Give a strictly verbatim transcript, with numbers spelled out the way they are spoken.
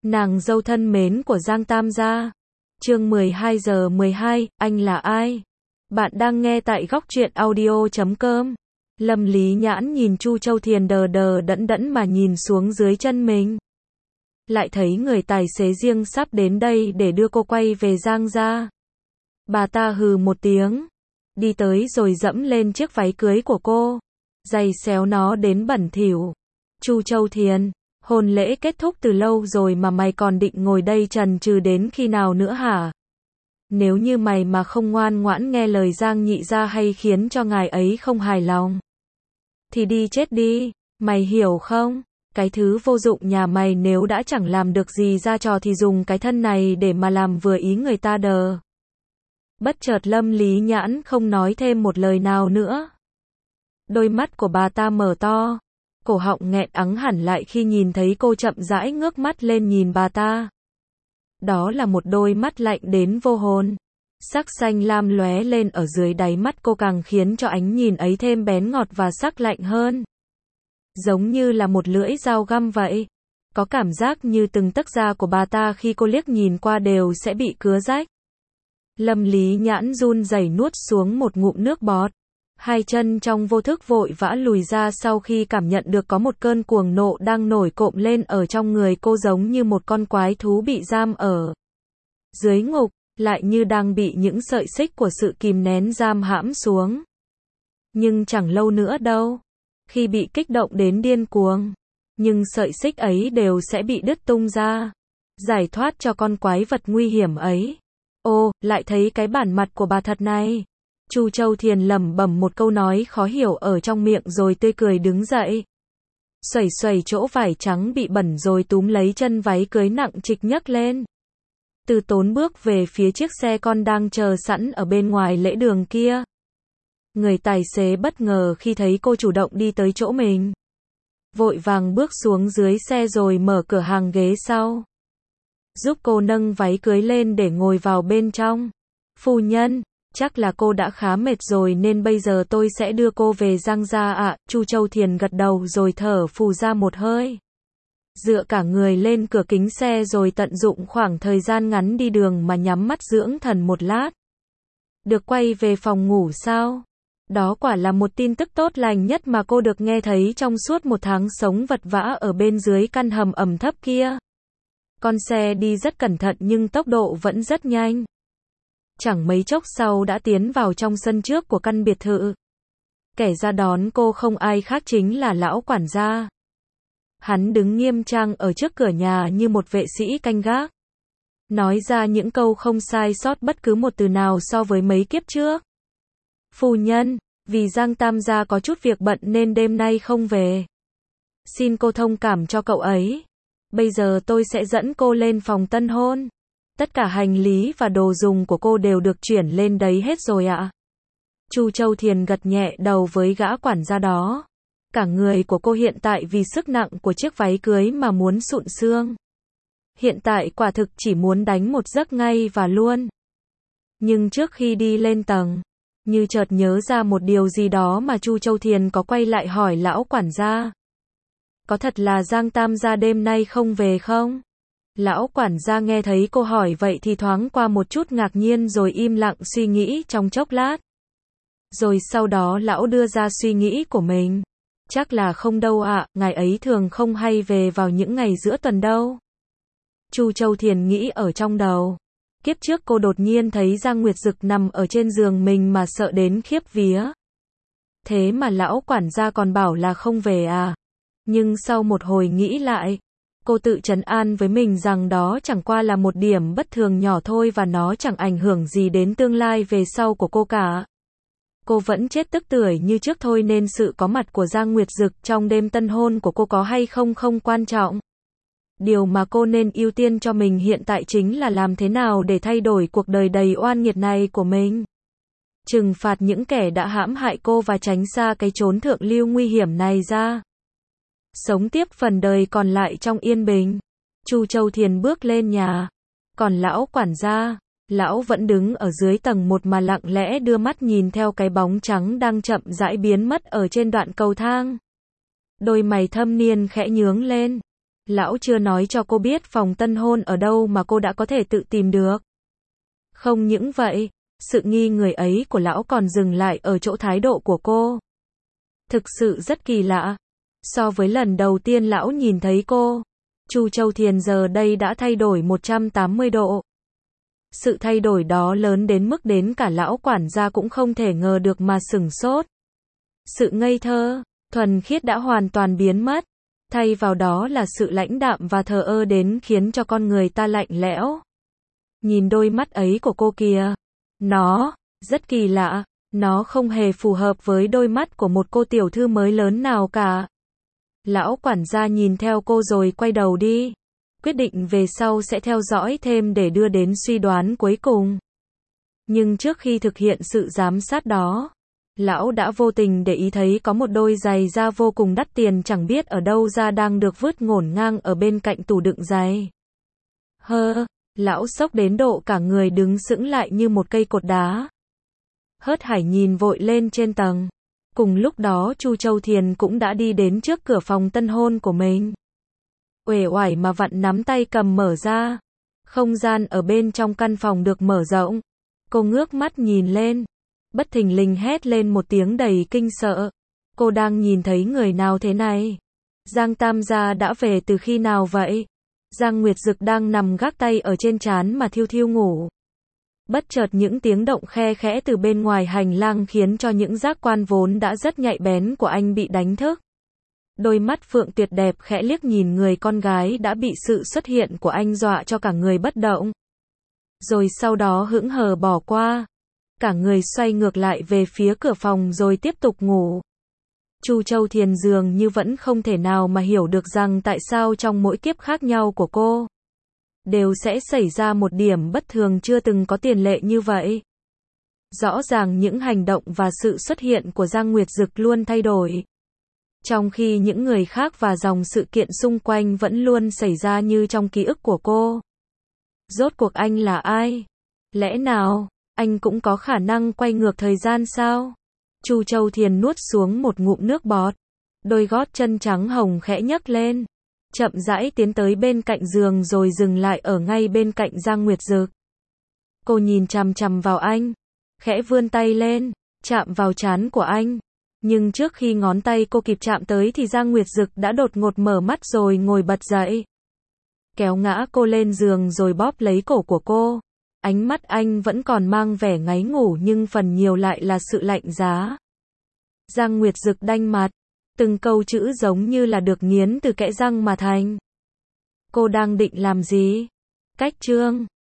Nàng dâu thân mến của Giang Tam gia. Chương mười hai giờ mười hai, anh là ai? Bạn đang nghe tại góc truyện audio chấm com. Lâm Lý Nhãn nhìn Chu Châu Thiền đờ đờ đẫn đẫn mà nhìn xuống dưới chân mình. Lại thấy người tài xế riêng sắp đến đây để đưa cô quay về Giang gia. Bà ta hừ một tiếng, đi tới rồi dẫm lên chiếc váy cưới của cô, giày xéo nó đến bẩn thỉu. Chu Châu Thiền, hôn lễ kết thúc từ lâu rồi mà mày còn định ngồi đây chần chừ đến khi nào nữa hả? Nếu như mày mà không ngoan ngoãn nghe lời Giang nhị gia hay khiến cho ngài ấy không hài lòng, thì đi chết đi, mày hiểu không? Cái thứ vô dụng nhà mày nếu đã chẳng làm được gì ra trò thì dùng cái thân này để mà làm vừa ý người ta đờ. Bất chợt Lâm Lý Nhãn không nói thêm một lời nào nữa. Đôi mắt của bà ta mở to, cổ họng nghẹn ắng hẳn lại khi nhìn thấy cô chậm rãi ngước mắt lên nhìn bà ta. Đó là một đôi mắt lạnh đến vô hồn. Sắc xanh lam lóe lên ở dưới đáy mắt cô càng khiến cho ánh nhìn ấy thêm bén ngọt và sắc lạnh hơn. Giống như là một lưỡi dao găm vậy. Có cảm giác như từng tấc da của bà ta khi cô liếc nhìn qua đều sẽ bị cứa rách. Lâm Lý Nhãn run rẩy nuốt xuống một ngụm nước bọt. Hai chân trong vô thức vội vã lùi ra sau khi cảm nhận được có một cơn cuồng nộ đang nổi cộm lên ở trong người cô, giống như một con quái thú bị giam ở dưới ngục, lại như đang bị những sợi xích của sự kìm nén giam hãm xuống. Nhưng chẳng lâu nữa đâu, khi bị kích động đến điên cuồng, nhưng sợi xích ấy đều sẽ bị đứt tung ra, giải thoát cho con quái vật nguy hiểm ấy. Ô, lại thấy cái bản mặt của bà thật này. Chu Châu Thiền lẩm bẩm một câu nói khó hiểu ở trong miệng rồi tươi cười đứng dậy. Xuẩy xuẩy chỗ vải trắng bị bẩn rồi túm lấy chân váy cưới nặng trịch nhấc lên. Từ tốn bước về phía chiếc xe con đang chờ sẵn ở bên ngoài lễ đường kia. Người tài xế bất ngờ khi thấy cô chủ động đi tới chỗ mình. Vội vàng bước xuống dưới xe rồi mở cửa hàng ghế sau, giúp cô nâng váy cưới lên để ngồi vào bên trong. Phu nhân, chắc là cô đã khá mệt rồi nên bây giờ tôi sẽ đưa cô về Giang gia ạ. À. Chu Châu Thiền gật đầu rồi thở phù ra một hơi. Dựa cả người lên cửa kính xe rồi tận dụng khoảng thời gian ngắn đi đường mà nhắm mắt dưỡng thần một lát. Được quay về phòng ngủ sao? Đó quả là một tin tức tốt lành nhất mà cô được nghe thấy trong suốt một tháng sống vật vã ở bên dưới căn hầm ẩm thấp kia. Con xe đi rất cẩn thận nhưng tốc độ vẫn rất nhanh. Chẳng mấy chốc sau đã tiến vào trong sân trước của căn biệt thự. Kẻ ra đón cô không ai khác chính là lão quản gia. Hắn đứng nghiêm trang ở trước cửa nhà như một vệ sĩ canh gác, nói ra những câu không sai sót bất cứ một từ nào so với mấy kiếp trước. Phu nhân, vì Giang Tam gia có chút việc bận nên đêm nay không về. Xin cô thông cảm cho cậu ấy. Bây giờ tôi sẽ dẫn cô lên phòng tân hôn. Tất cả hành lý và đồ dùng của cô đều được chuyển lên đấy hết rồi ạ. À? Chu Châu Thiền gật nhẹ đầu với gã quản gia đó. Cả người của cô hiện tại vì sức nặng của chiếc váy cưới mà muốn sụn xương. Hiện tại quả thực chỉ muốn đánh một giấc ngay và luôn. Nhưng trước khi đi lên tầng, như chợt nhớ ra một điều gì đó mà Chu Châu Thiền có quay lại hỏi lão quản gia. Có thật là Giang Tam gia đêm nay không về không? Lão quản gia nghe thấy cô hỏi vậy thì thoáng qua một chút ngạc nhiên rồi im lặng suy nghĩ trong chốc lát. Rồi sau đó lão đưa ra suy nghĩ của mình. Chắc là không đâu ạ, à, ngài ấy thường không hay về vào những ngày giữa tuần đâu. Chu Châu Thiền nghĩ ở trong đầu. Kiếp trước cô đột nhiên thấy Giang Nguyệt Dực nằm ở trên giường mình mà sợ đến khiếp vía. Thế mà lão quản gia còn bảo là không về à? Nhưng sau một hồi nghĩ lại, cô tự trấn an với mình rằng đó chẳng qua là một điểm bất thường nhỏ thôi và nó chẳng ảnh hưởng gì đến tương lai về sau của cô cả. Cô vẫn chết tức tưởi như trước thôi nên sự có mặt của Giang Nguyệt Dực trong đêm tân hôn của cô có hay không không quan trọng. Điều mà cô nên ưu tiên cho mình hiện tại chính là làm thế nào để thay đổi cuộc đời đầy oan nghiệt này của mình. Trừng phạt những kẻ đã hãm hại cô và tránh xa cái chốn thượng lưu nguy hiểm này ra. Sống tiếp phần đời còn lại trong yên bình. Chu Châu Thiền bước lên nhà. Còn lão quản gia, lão vẫn đứng ở dưới tầng một mà lặng lẽ đưa mắt nhìn theo cái bóng trắng đang chậm rãi biến mất ở trên đoạn cầu thang. Đôi mày thâm niên khẽ nhướng lên. Lão chưa nói cho cô biết phòng tân hôn ở đâu mà cô đã có thể tự tìm được. Không những vậy, sự nghi người ấy của lão còn dừng lại ở chỗ thái độ của cô. Thực sự rất kỳ lạ. So với lần đầu tiên lão nhìn thấy cô, Chu Châu Thiền giờ đây đã thay đổi một trăm tám mươi độ. Sự thay đổi đó lớn đến mức đến cả lão quản gia cũng không thể ngờ được mà sửng sốt. Sự ngây thơ, thuần khiết đã hoàn toàn biến mất. Thay vào đó là sự lãnh đạm và thờ ơ đến khiến cho con người ta lạnh lẽo. Nhìn đôi mắt ấy của cô kìa. Nó, rất kỳ lạ. Nó không hề phù hợp với đôi mắt của một cô tiểu thư mới lớn nào cả. Lão quản gia nhìn theo cô rồi quay đầu đi. Quyết định về sau sẽ theo dõi thêm để đưa đến suy đoán cuối cùng. Nhưng trước khi thực hiện sự giám sát đó, lão đã vô tình để ý thấy có một đôi giày da vô cùng đắt tiền chẳng biết ở đâu ra đang được vứt ngổn ngang ở bên cạnh tủ đựng giày. Hơ, lão sốc đến độ cả người đứng sững lại như một cây cột đá. Hớt Hải nhìn vội lên trên tầng. Cùng lúc đó Chu Châu Thiền cũng đã đi đến trước cửa phòng tân hôn của mình. Uể oải mà vặn nắm tay cầm mở ra. Không gian ở bên trong căn phòng được mở rộng. Cô ngước mắt nhìn lên. Bất thình lình hét lên một tiếng đầy kinh sợ. Cô đang nhìn thấy người nào thế này? Giang Tam gia đã về từ khi nào vậy? Giang Nguyệt Dực đang nằm gác tay ở trên trán mà thiêu thiêu ngủ. Bất chợt những tiếng động khe khẽ từ bên ngoài hành lang khiến cho những giác quan vốn đã rất nhạy bén của anh bị đánh thức. Đôi mắt phượng tuyệt đẹp khẽ liếc nhìn người con gái đã bị sự xuất hiện của anh dọa cho cả người bất động. Rồi sau đó hững hờ bỏ qua. Cả người xoay ngược lại về phía cửa phòng rồi tiếp tục ngủ. Chu Châu Thiền dường như vẫn không thể nào mà hiểu được rằng tại sao trong mỗi kiếp khác nhau của cô đều sẽ xảy ra một điểm bất thường chưa từng có tiền lệ như vậy. Rõ ràng những hành động và sự xuất hiện của Giang Nguyệt Dực luôn thay đổi. Trong khi những người khác và dòng sự kiện xung quanh vẫn luôn xảy ra như trong ký ức của cô. Rốt cuộc anh là ai? Lẽ nào, anh cũng có khả năng quay ngược thời gian sao? Chu Châu Thiền nuốt xuống một ngụm nước bọt. Đôi gót chân trắng hồng khẽ nhấc lên. Chậm rãi tiến tới bên cạnh giường rồi dừng lại ở ngay bên cạnh Giang Nguyệt Dực. Cô nhìn chằm chằm vào anh. Khẽ vươn tay lên, chạm vào trán của anh. Nhưng trước khi ngón tay cô kịp chạm tới thì Giang Nguyệt Dực đã đột ngột mở mắt rồi ngồi bật dậy. Kéo ngã cô lên giường rồi bóp lấy cổ của cô. Ánh mắt anh vẫn còn mang vẻ ngáy ngủ nhưng phần nhiều lại là sự lạnh giá. Giang Nguyệt Dực đanh mặt. Từng câu chữ giống như là được nghiến từ kẽ răng mà thành. Cô đang định làm gì? Cách chương